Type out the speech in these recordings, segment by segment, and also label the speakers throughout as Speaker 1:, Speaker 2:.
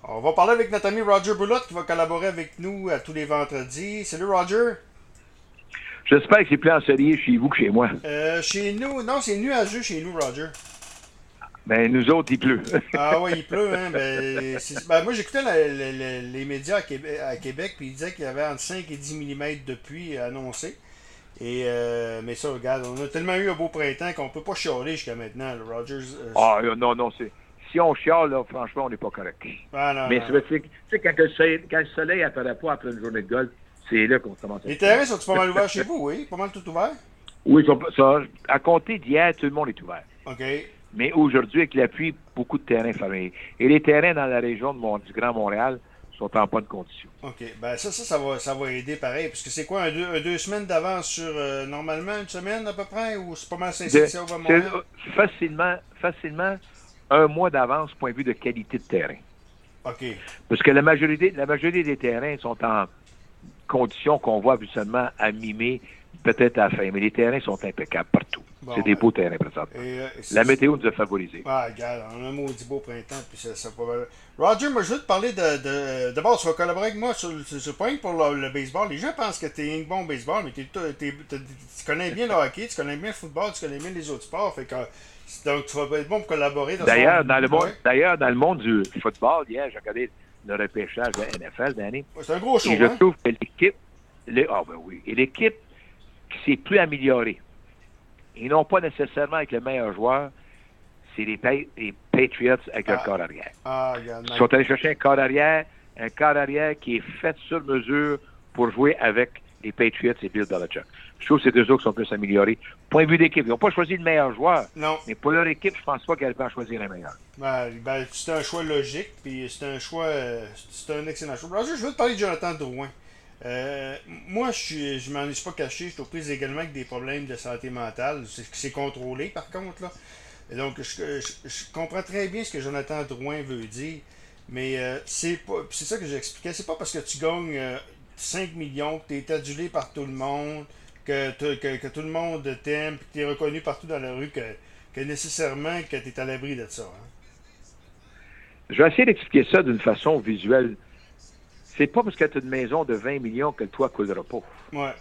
Speaker 1: On va parler avec notre ami Roger Boulotte qui va collaborer avec nous tous les vendredis. Salut Roger.
Speaker 2: J'espère que c'est plus ensoleillé chez vous que chez moi.
Speaker 1: Chez nous, non, c'est nuageux chez nous, Roger.
Speaker 2: Ben, nous autres, il pleut.
Speaker 1: Ah ouais, il pleut, hein. Moi, j'écoutais les médias à Québec, puis ils disaient qu'il y avait entre 5 et 10 millimètres de pluie annoncés. Mais ça, regarde, on a tellement eu un beau printemps qu'on peut pas chialer jusqu'à maintenant, là, Rogers.
Speaker 2: Ah, non, non, si on chiale, là, franchement, on n'est pas correct.
Speaker 1: Ah non,
Speaker 2: Mais
Speaker 1: non, non.
Speaker 2: tu sais, quand le soleil apparaît pas après une journée de golf, c'est là qu'on commence à
Speaker 1: Les
Speaker 2: se
Speaker 1: terrains
Speaker 2: plaindre.
Speaker 1: sont-ils pas mal ouverts chez vous, oui? Pas mal tout ouvert?
Speaker 2: Oui, à compter d'hier, tout le monde est ouvert.
Speaker 1: OK.
Speaker 2: Mais aujourd'hui, avec la pluie, beaucoup de terrains fermés. Et les terrains dans la région du Grand Montréal sont en bonne condition.
Speaker 1: OK. Ben ça va aider pareil. Parce que c'est quoi, deux semaines d'avance sur normalement une semaine à peu près? Ou c'est pas mal sincère
Speaker 2: De-
Speaker 1: ça va
Speaker 2: c'est
Speaker 1: Montréal?
Speaker 2: facilement un mois d'avance, point de vue de qualité de terrain.
Speaker 1: OK.
Speaker 2: Parce que la majorité des terrains sont en conditions qu'on voit habituellement à mi-mai, peut-être à la fin. Mais les terrains sont impeccables partout. C'est
Speaker 1: Bon,
Speaker 2: des beaux terrains présentement. La
Speaker 1: c'est.
Speaker 2: météo nous a favorisés.
Speaker 1: Ah, regarde, on a un maudit beau printemps, puis ça va mal. Roger, moi, je veux te parler d'abord, tu vas collaborer avec moi sur le point pour le baseball. Les gens pensent que t'es un bon au baseball, mais tu connais bien le hockey, tu connais bien le football, tu connais bien les autres sports. Donc, tu vas être bon pour collaborer dans ce
Speaker 2: D'ailleurs,
Speaker 1: monde.
Speaker 2: dans le monde,
Speaker 1: Ouais.
Speaker 2: d'ailleurs, dans le monde du football, hier, j'ai regardé le repêchage de la NFL d'année.
Speaker 1: Ouais, c'est un gros show,
Speaker 2: Et je
Speaker 1: hein?
Speaker 2: trouve que l'équipe qui s'est plus améliorée, et non pas nécessairement avec le meilleur joueur, c'est les Patriots avec leur
Speaker 1: Ah,
Speaker 2: corps arrière.
Speaker 1: regarde,
Speaker 2: Ils
Speaker 1: Mike.
Speaker 2: sont allés chercher un corps arrière qui est fait sur mesure pour jouer avec les Patriots et Bill Belichick. Je trouve que c'est deux autres qui sont plus améliorés. Point de vue d'équipe, ils n'ont pas choisi le meilleur joueur,
Speaker 1: Non.
Speaker 2: mais pour leur équipe, je pense pas qu'elle peut en choisir un meilleur.
Speaker 1: C'est un choix logique, puis c'est un excellent choix. Roger, je veux te parler de Jonathan Drouin. Moi, je m'en suis pas caché, je suis aux prises également avec des problèmes de santé mentale. C'est contrôlé, par contre, là. Et donc, je comprends très bien ce que Jonathan Drouin veut dire, mais c'est ça que j'expliquais. C'est pas parce que tu gagnes 5 millions, que tu es adulé par tout le monde, que tout le monde t'aime, que tu es reconnu partout dans la rue, que nécessairement que tu es à l'abri de ça. Hein.
Speaker 2: Je vais essayer d'expliquer ça d'une façon visuelle. C'est pas parce que tu as une maison de 20 millions que le toit coulera pas.
Speaker 1: Ouais.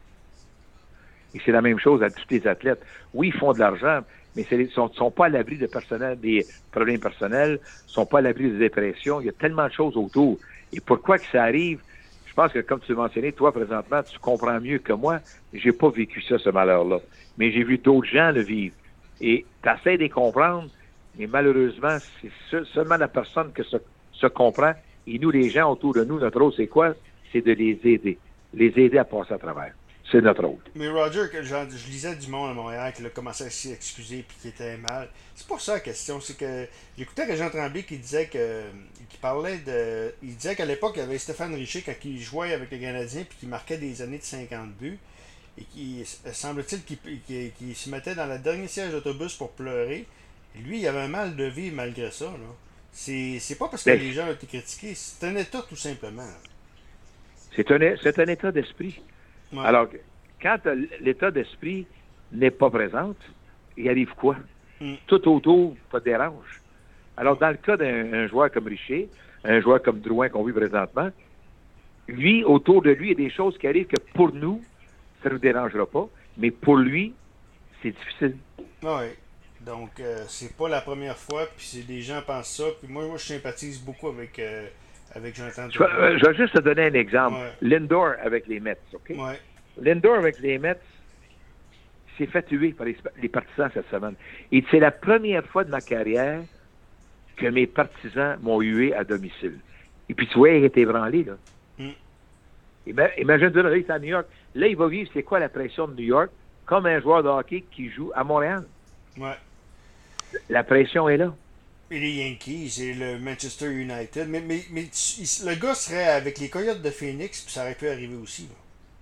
Speaker 2: Et c'est la même chose à tous les athlètes. Oui, ils font de l'argent, mais ils sont pas à l'abri des problèmes personnels, ils sont pas à l'abri des dépressions. Il y a tellement de choses autour. Et pourquoi que ça arrive? Je pense que, comme tu l'as mentionné, toi, présentement, tu comprends mieux que moi. J'ai pas vécu ça, ce malheur-là. Mais j'ai vu d'autres gens le vivre. Et tu essaies de les comprendre, mais malheureusement, c'est seulement la personne que se comprend. Et nous, les gens autour de nous, notre rôle, c'est quoi? C'est de les aider. Les aider à passer à travers. C'est notre rôle.
Speaker 1: Mais Roger, je lisais du monde à Montréal qui a commencé à s'y excuser puis qui était mal. C'est pas ça la question, c'est que j'écoutais Régent Tremblay qui disait qui parlait de. Il disait qu'à l'époque, il y avait Stéphane Richer quand il jouait avec les Canadiens puis qui marquait des années de 50 buts. Et qui semble-t-il qu'il se mettait dans le dernier siège d'autobus pour pleurer. Et lui, il avait un mal de vie malgré ça. Là. C'est pas parce que
Speaker 2: Ben,
Speaker 1: les gens ont été critiqués, c'est un état tout simplement.
Speaker 2: c'est un état d'esprit.
Speaker 1: Ouais.
Speaker 2: Alors, quand l'état d'esprit n'est pas présent, il arrive quoi?
Speaker 1: Mm.
Speaker 2: Tout autour te dérange. Alors, dans le cas d'un joueur comme Richer, un joueur comme Drouin qu'on vit présentement, lui, autour de lui, il y a des choses qui arrivent que pour nous, ça ne nous dérangera pas, mais pour lui, c'est difficile.
Speaker 1: Ouais. Donc, c'est pas la première fois, puis des gens pensent ça, puis moi je sympathise beaucoup avec Jonathan
Speaker 2: Je vais,
Speaker 1: Drouin.
Speaker 2: je vais juste te donner un exemple.
Speaker 1: Ouais.
Speaker 2: Lindor avec les Mets, OK?
Speaker 1: Ouais.
Speaker 2: Lindor avec les Mets s'est fait tuer par les partisans cette semaine. Et c'est la première fois de ma carrière que mes partisans m'ont hué à domicile. Et puis, tu vois, il était ébranlé, là.
Speaker 1: Mm.
Speaker 2: Imagine-toi, là, il est à New York. Là, il va vivre, c'est quoi la pression de New York, comme un joueur de hockey qui joue à Montréal.
Speaker 1: Ouais.
Speaker 2: La pression est là.
Speaker 1: Et les Yankees et le Manchester United. Le gars serait avec les Coyotes de Phoenix, puis ça aurait pu arriver aussi. Là.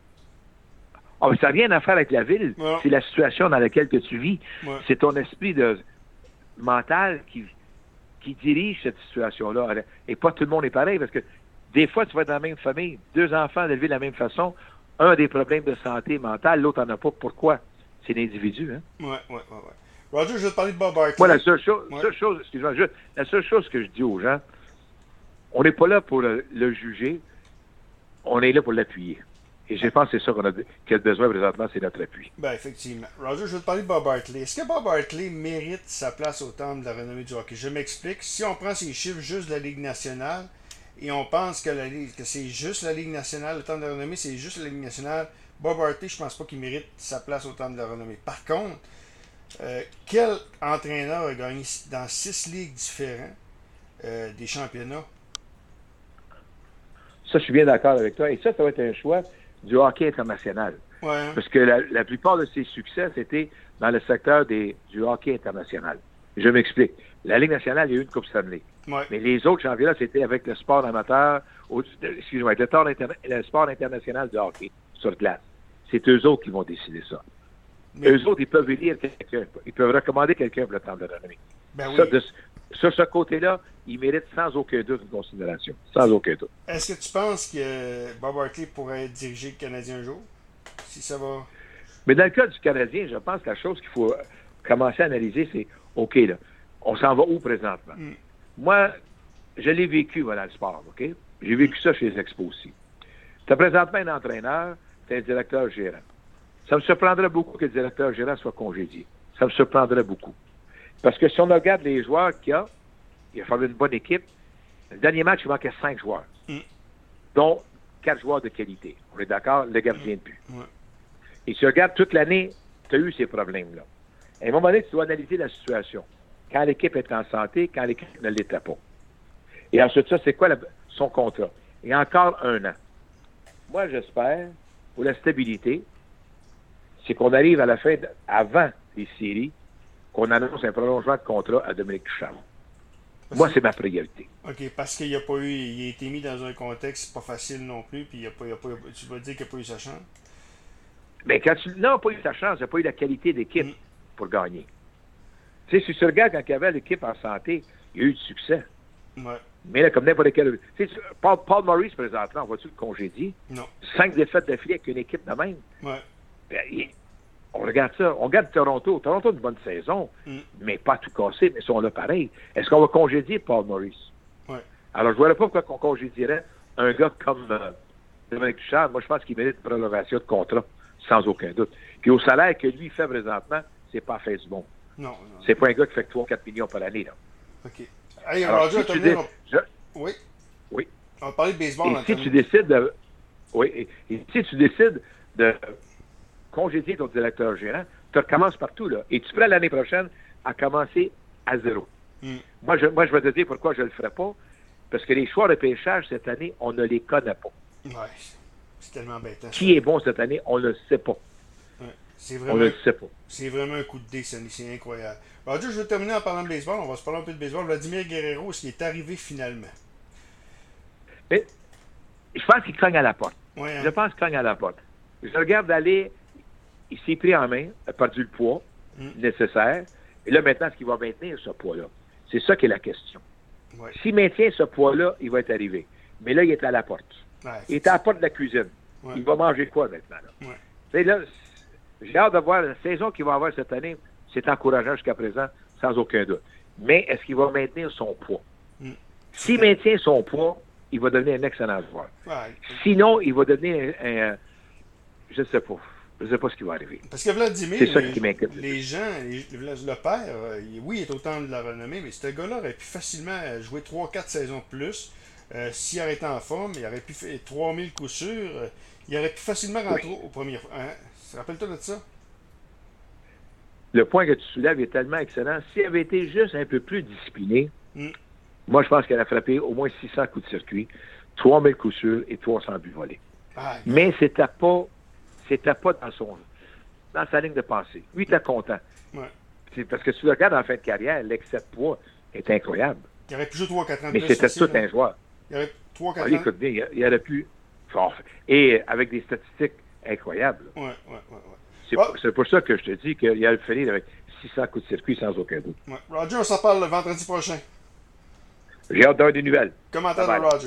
Speaker 2: Ah, mais ça n'a rien à faire avec la ville.
Speaker 1: Ouais.
Speaker 2: C'est la situation dans laquelle que tu vis.
Speaker 1: Ouais.
Speaker 2: C'est ton esprit mental qui dirige cette situation-là. Et pas tout le monde est pareil, parce que des fois, tu vas être dans la même famille, deux enfants élevés de la même façon, un a des problèmes de santé mentale, l'autre n'en a pas. Pourquoi? C'est l'individu, hein?
Speaker 1: Ouais. Roger, je vais te parler de Bob
Speaker 2: Moi,
Speaker 1: Barkley. Ouais.
Speaker 2: excuse-moi, la seule chose que je dis aux gens, on n'est pas là pour le juger, on est là pour l'appuyer. Et je pense que c'est ça qu'il a besoin présentement, c'est notre appui.
Speaker 1: Ben, effectivement. Roger, je veux te parler de Bob Hartley. Est-ce que Bob Hartley mérite sa place au temple de la renommée du hockey? Je m'explique. Si on prend ces chiffres juste de la Ligue nationale et on pense que c'est juste la Ligue nationale, le temple de la renommée, c'est juste la Ligue nationale, Bob Hartley, je pense pas qu'il mérite sa place au temple de la renommée. Par contre, quel entraîneur a gagné dans 6 ligues différentes des championnats?
Speaker 2: Ça, je suis bien d'accord avec toi. Et ça va être un choix du hockey international.
Speaker 1: Ouais.
Speaker 2: Parce que la plupart de ses succès, c'était dans le secteur du hockey international. Je m'explique. La Ligue nationale, il y a eu une Coupe Stanley.
Speaker 1: Ouais.
Speaker 2: Mais les autres championnats, c'était avec le sport amateur, excusez-moi, avec le sport international de hockey sur glace. C'est eux autres qui vont décider ça. Mais eux autres, ils peuvent élire quelqu'un. Ils peuvent recommander quelqu'un pour le temps de renommée.
Speaker 1: Ben oui.
Speaker 2: Ça, sur ce côté-là, il mérite sans aucun doute une considération. Sans aucun doute.
Speaker 1: Est-ce que tu penses que Bob Hartley pourrait diriger le Canadien un jour? Si ça va.
Speaker 2: Mais dans le cas du Canadien, je pense que la chose qu'il faut commencer à analyser, c'est OK, là, on s'en va où présentement? Moi, je l'ai vécu, moi, dans le sport, OK? J'ai vécu ça chez les Expos aussi. Tu as présentement un entraîneur, tu es un directeur gérant. Ça me surprendrait beaucoup que le directeur gérant soit congédié. Ça me surprendrait beaucoup. Parce que si on regarde les joueurs qu'il y a, il a fallu une bonne équipe. Le dernier match, il manquait 5 joueurs, dont 4 joueurs de qualité. On est d'accord? Le gardien de but. Et si tu regardes toute l'année, tu as eu ces problèmes-là. À un moment donné, tu dois analyser la situation. Quand l'équipe est en santé, quand l'équipe ne l'était pas. Et ensuite, ça, c'est quoi son contrat? Et encore 1 an. Moi, j'espère, pour la stabilité, c'est qu'on arrive à la fin, avant les séries, qu'on annonce un prolongement de contrat à Dominique Ducharme. Moi, c'est ma priorité.
Speaker 1: OK, parce qu'il n'a pas eu. Il a été mis dans un contexte pas facile non plus, puis tu vas dire qu'il n'a pas eu sa chance?
Speaker 2: Mais quand il n'a pas eu sa chance, il n'a pas eu la qualité d'équipe pour gagner. Tu sais, si tu regardes quand il y avait l'équipe en santé, il y a eu du succès.
Speaker 1: Ouais.
Speaker 2: Mais là, comme n'importe quel. Tu sais, Paul Maurice, présentement, on va-tu le congédier?
Speaker 1: Non.
Speaker 2: 5 défaites d'affilée avec une équipe de même.
Speaker 1: Ouais.
Speaker 2: Ben, on regarde ça. On regarde Toronto. Toronto a une bonne saison, mais pas tout cassé, mais ils sont là pareil. Est-ce qu'on va congédier Paul Maurice?
Speaker 1: Ouais.
Speaker 2: Alors, je ne vois pas pourquoi on congédierait un gars comme Dominique Ducharme. Moi, je pense qu'il mérite une prolongation de contrat, sans aucun doute. Puis au salaire que lui fait présentement, c'est pas fait du bon.
Speaker 1: Non.
Speaker 2: C'est pas un gars qui fait 3-4 millions par année, là.
Speaker 1: OK. Hey,
Speaker 2: Alors,
Speaker 1: Roger,
Speaker 2: si tu dis...
Speaker 1: Oui.
Speaker 2: Oui.
Speaker 1: On va parler de baseball.
Speaker 2: Et si tu décides de... Oui. Et si tu décides de congédier ton directeur gérant, tu recommences partout, là. Et tu ferais l'année prochaine à commencer à 0. Moi, je vais te dire pourquoi je ne le ferai pas. Parce que les choix de pêchage cette année, on ne les connaît pas.
Speaker 1: Ouais. C'est tellement embêtant.
Speaker 2: Qui est bon cette année, on ne le sait pas.
Speaker 1: Ouais.
Speaker 2: On ne le sait pas.
Speaker 1: C'est vraiment un coup de dé, c'est incroyable. Roger, je vais terminer en parlant de baseball. On va se parler un peu de baseball. Vladimir Guerrero, ce qui est arrivé finalement.
Speaker 2: Mais je pense qu'il cogne à la porte.
Speaker 1: Ouais, hein?
Speaker 2: Je pense qu'il cogne à la porte. Je regarde aller, il s'est pris en main, a perdu le poids nécessaire. Et là, maintenant, est-ce qu'il va maintenir ce poids-là? C'est ça qui est la question.
Speaker 1: Ouais.
Speaker 2: S'il maintient ce poids-là, il va être arrivé. Mais là, il est à la porte.
Speaker 1: Ouais,
Speaker 2: il est à la porte de la cuisine.
Speaker 1: Ouais.
Speaker 2: Il va manger quoi maintenant? Là?
Speaker 1: Ouais.
Speaker 2: Tu sais, là, j'ai hâte de voir la saison qu'il va avoir cette année. C'est encourageant jusqu'à présent, sans aucun doute. Mais est-ce qu'il va maintenir son poids? S'il maintient son poids, il va devenir un excellent joueur.
Speaker 1: Ouais.
Speaker 2: Sinon, il va devenir je ne sais pas. Je ne sais pas ce qui va arriver.
Speaker 1: Parce que Vladimir,
Speaker 2: c'est ça qui m'inquiète.
Speaker 1: Les gens, le père, oui, il est au temps de la renommée, mais ce gars-là aurait pu facilement jouer 3-4 saisons de plus. S'il aurait été en forme, il aurait pu faire 3000 coups sûrs. Il aurait pu facilement rentrer au premier. Hein? Rappelle-toi de ça?
Speaker 2: Le point que tu soulèves est tellement excellent. S'il avait été juste un peu plus discipliné, moi, je pense qu'elle a frappé au moins 600 coups de circuit, 3000 coups sûrs et 300 buts volés. Mais c'était pas dans sa ligne de pensée. Lui, il était content.
Speaker 1: Ouais.
Speaker 2: C'est parce que si tu le regardes en fin de carrière, l'excès de poids est incroyable.
Speaker 1: Il aurait pu jouer 3-4 ans de
Speaker 2: Mais
Speaker 1: plus,
Speaker 2: c'était
Speaker 1: aussi,
Speaker 2: tout
Speaker 1: là.
Speaker 2: un joueur.
Speaker 1: Il aurait 3-4 ans.
Speaker 2: Écoute bien, il aurait pu... Et avec des statistiques incroyables.
Speaker 1: Ouais.
Speaker 2: C'est pour ça que je te dis qu'il a fini avec 600 coups de circuit sans aucun doute.
Speaker 1: Ouais. Roger, on s'en parle le vendredi prochain.
Speaker 2: J'ai hâte d'avoir des nouvelles.
Speaker 1: Commentaire
Speaker 2: Bye
Speaker 1: de
Speaker 2: bye.
Speaker 1: Roger.